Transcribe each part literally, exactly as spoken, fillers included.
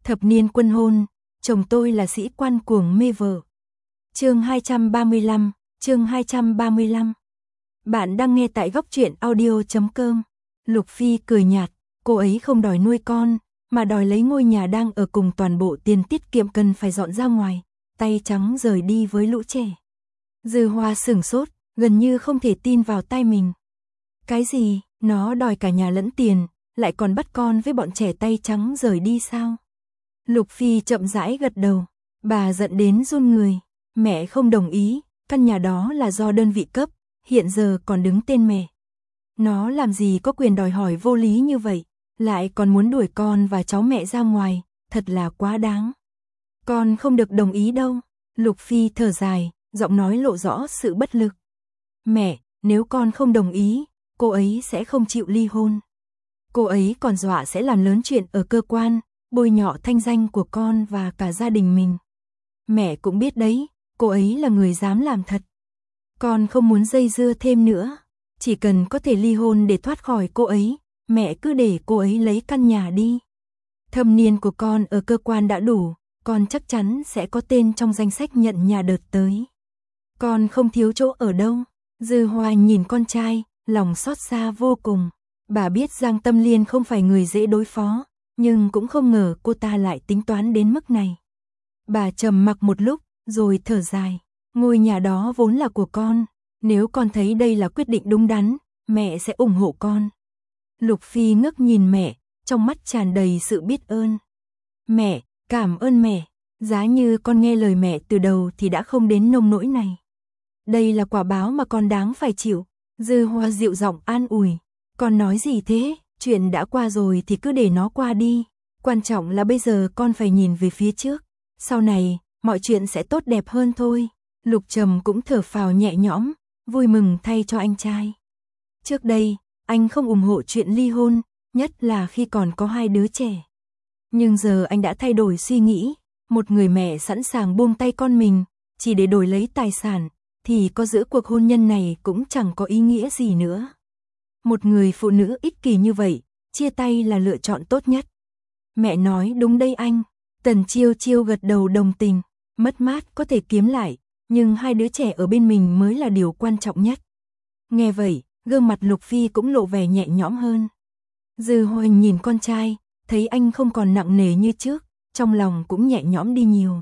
Thập niên quân hôn, chồng tôi là sĩ quan cuồng mê vợ. Chương hai trăm ba mươi lăm, chương hai trăm ba mươi lăm. Bạn đang nghe tại góc truyện audio chấm com. Lục Phi cười nhạt, cô ấy không đòi nuôi con, mà đòi lấy ngôi nhà đang ở cùng toàn bộ tiền tiết kiệm cần phải dọn ra ngoài, tay trắng rời đi với lũ trẻ. Dư Hoa sửng sốt, gần như không thể tin vào tai mình. Cái gì, nó đòi cả nhà lẫn tiền, lại còn bắt con với bọn trẻ tay trắng rời đi sao? Lục Phi chậm rãi gật đầu, bà giận đến run người, mẹ không đồng ý, căn nhà đó là do đơn vị cấp, hiện giờ còn đứng tên mẹ. Nó làm gì có quyền đòi hỏi vô lý như vậy, lại còn muốn đuổi con và cháu mẹ ra ngoài, thật là quá đáng. Con không được đồng ý đâu, Lục Phi thở dài, giọng nói lộ rõ sự bất lực. Mẹ, nếu con không đồng ý, cô ấy sẽ không chịu ly hôn. Cô ấy còn dọa sẽ làm lớn chuyện ở cơ quan, bôi nhọ thanh danh của con và cả gia đình mình. Mẹ cũng biết đấy, cô ấy là người dám làm thật. Con không muốn dây dưa thêm nữa, chỉ cần có thể ly hôn để thoát khỏi cô ấy, mẹ cứ để cô ấy lấy căn nhà đi. Thâm niên của con ở cơ quan đã đủ, con chắc chắn sẽ có tên trong danh sách nhận nhà đợt tới. Con không thiếu chỗ ở đâu. Dư Hoa nhìn con trai, lòng xót xa vô cùng. Bà biết Giang Tâm Liên không phải người dễ đối phó, nhưng cũng không ngờ cô ta lại tính toán đến mức này. Bà trầm mặc một lúc, rồi thở dài. Ngôi nhà đó vốn là của con, nếu con thấy đây là quyết định đúng đắn, mẹ sẽ ủng hộ con. Lục Phi ngước nhìn mẹ, trong mắt tràn đầy sự biết ơn. Mẹ, cảm ơn mẹ, giá như con nghe lời mẹ từ đầu thì đã không đến nông nỗi này. Đây là quả báo mà con đáng phải chịu. Dư Hoa dịu giọng an ủi. Con nói gì thế, chuyện đã qua rồi thì cứ để nó qua đi. Quan trọng là bây giờ con phải nhìn về phía trước. Sau này, mọi chuyện sẽ tốt đẹp hơn thôi. Lục Trầm cũng thở phào nhẹ nhõm, vui mừng thay cho anh trai. Trước đây, anh không ủng hộ chuyện ly hôn, nhất là khi còn có hai đứa trẻ. Nhưng giờ anh đã thay đổi suy nghĩ, một người mẹ sẵn sàng buông tay con mình, chỉ để đổi lấy tài sản, thì có giữa cuộc hôn nhân này cũng chẳng có ý nghĩa gì nữa. Một người phụ nữ ích kỷ như vậy, chia tay là lựa chọn tốt nhất. Mẹ nói đúng đây anh. Tần Chiêu Chiêu gật đầu đồng tình. Mất mát có thể kiếm lại, nhưng hai đứa trẻ ở bên mình mới là điều quan trọng nhất. Nghe vậy, gương mặt Lục Phi cũng lộ vẻ nhẹ nhõm hơn. Dư Hoa nhìn con trai, thấy anh không còn nặng nề như trước, trong lòng cũng nhẹ nhõm đi nhiều.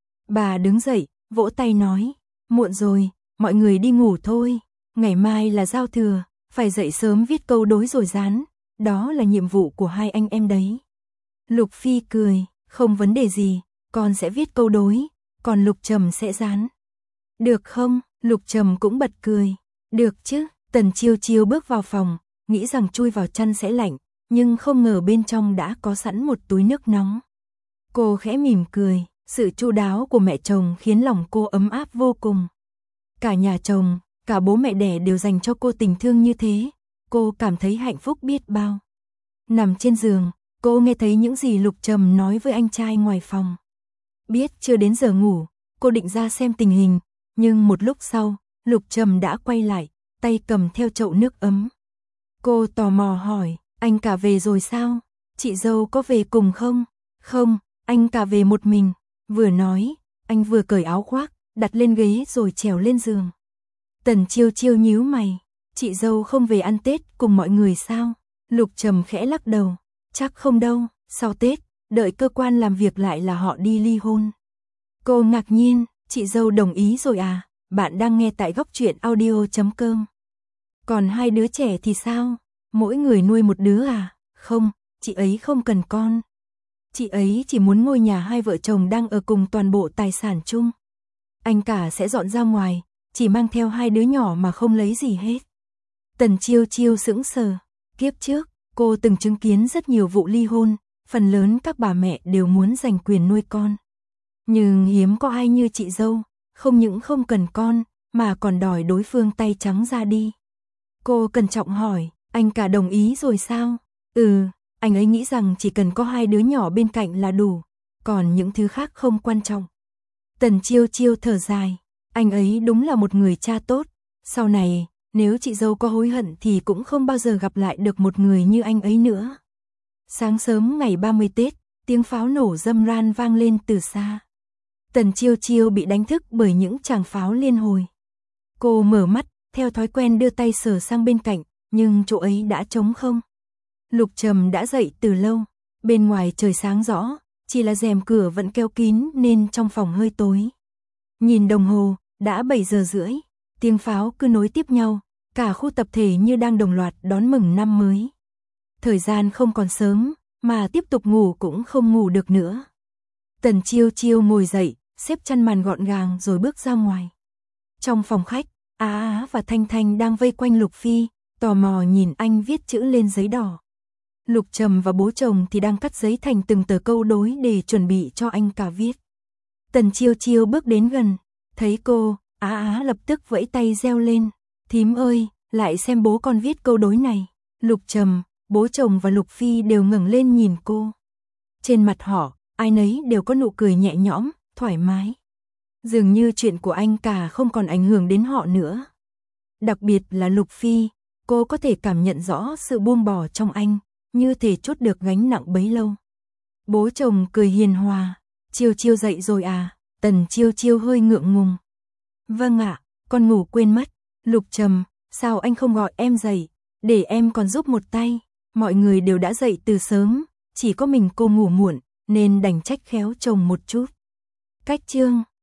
Bà đứng dậy, vỗ tay nói, muộn rồi, mọi người đi ngủ thôi, ngày mai là giao thừa, phải dậy sớm viết câu đối rồi dán, đó là nhiệm vụ của hai anh em đấy. Lục Phi cười, không vấn đề gì, con sẽ viết câu đối, còn Lục Trầm sẽ dán. Được không? Lục Trầm cũng bật cười. Được chứ. Tần Chiêu Chiêu bước vào phòng, nghĩ rằng chui vào chăn sẽ lạnh, nhưng không ngờ bên trong đã có sẵn một túi nước nóng. Cô khẽ mỉm cười, sự chu đáo của mẹ chồng khiến lòng cô ấm áp vô cùng. Cả nhà chồng, cả bố mẹ đẻ đều dành cho cô tình thương như thế, cô cảm thấy hạnh phúc biết bao. Nằm trên giường, cô nghe thấy những gì Lục Trầm nói với anh trai ngoài phòng. Biết chưa đến giờ ngủ, cô định ra xem tình hình, nhưng một lúc sau, Lục Trầm đã quay lại, tay cầm theo chậu nước ấm. Cô tò mò hỏi, anh cả về rồi sao? Chị dâu có về cùng không? Không, anh cả về một mình. Vừa nói, anh vừa cởi áo khoác, đặt lên ghế rồi trèo lên giường. Tần Chiêu Chiêu nhíu mày, chị dâu không về ăn Tết cùng mọi người sao? Lục Trầm khẽ lắc đầu, chắc không đâu, sau Tết, đợi cơ quan làm việc lại là họ đi ly hôn. Cô ngạc nhiên, chị dâu đồng ý rồi à? Bạn đang nghe tại góc truyện audio chấm com. Còn hai đứa trẻ thì sao? Mỗi người nuôi một đứa à? Không, chị ấy không cần con. Chị ấy chỉ muốn ngôi nhà hai vợ chồng đang ở cùng toàn bộ tài sản chung. Anh cả sẽ dọn ra ngoài, chỉ mang theo hai đứa nhỏ mà không lấy gì hết. Tần Chiêu Chiêu sững sờ. Kiếp trước, cô từng chứng kiến rất nhiều vụ ly hôn, phần lớn các bà mẹ đều muốn giành quyền nuôi con. Nhưng hiếm có ai như chị dâu, không những không cần con, mà còn đòi đối phương tay trắng ra đi. Cô cẩn trọng hỏi, anh cả đồng ý rồi sao? Ừ, anh ấy nghĩ rằng chỉ cần có hai đứa nhỏ bên cạnh là đủ, còn những thứ khác không quan trọng. Tần Chiêu Chiêu thở dài, anh ấy đúng là một người cha tốt, sau này, nếu chị dâu có hối hận thì cũng không bao giờ gặp lại được một người như anh ấy nữa. Sáng sớm ngày ba mươi Tết, tiếng pháo nổ râm ran vang lên từ xa. Tần Chiêu Chiêu bị đánh thức bởi những tràng pháo liên hồi. Cô mở mắt, theo thói quen đưa tay sờ sang bên cạnh, nhưng chỗ ấy đã trống không. Lục Trầm đã dậy từ lâu, bên ngoài trời sáng rõ, chỉ là rèm cửa vẫn kéo kín nên trong phòng hơi tối. Nhìn đồng hồ, đã bảy giờ rưỡi, tiếng pháo cứ nối tiếp nhau, cả khu tập thể như đang đồng loạt đón mừng năm mới. Thời gian không còn sớm, mà tiếp tục ngủ cũng không ngủ được nữa. Tần Chiêu Chiêu ngồi dậy, xếp chăn màn gọn gàng rồi bước ra ngoài. Trong phòng khách, Á Á và Thanh Thanh đang vây quanh Lục Phi, tò mò nhìn anh viết chữ lên giấy đỏ. Lục Trầm và bố chồng thì đang cắt giấy thành từng tờ câu đối để chuẩn bị cho anh cả viết. Tần Chiêu Chiêu bước đến gần, thấy cô, Á Á lập tức vẫy tay reo lên. Thím ơi, lại xem bố con viết câu đối này. Lục Trầm, bố chồng và Lục Phi đều ngẩng lên nhìn cô. Trên mặt họ, ai nấy đều có nụ cười nhẹ nhõm, thoải mái. Dường như chuyện của anh cả không còn ảnh hưởng đến họ nữa. Đặc biệt là Lục Phi, cô có thể cảm nhận rõ sự buông bỏ trong anh, như thể trút được gánh nặng bấy lâu. Bố chồng cười hiền hòa, Chiêu Chiêu dậy rồi à? Tần Chiêu Chiêu hơi ngượng ngùng. Vâng ạ, con ngủ quên mất. Lục Trầm, sao anh không gọi em dậy, để em còn giúp một tay. Mọi người đều đã dậy từ sớm, chỉ có mình cô ngủ muộn, nên đành trách khéo chồng một chút. Cách chương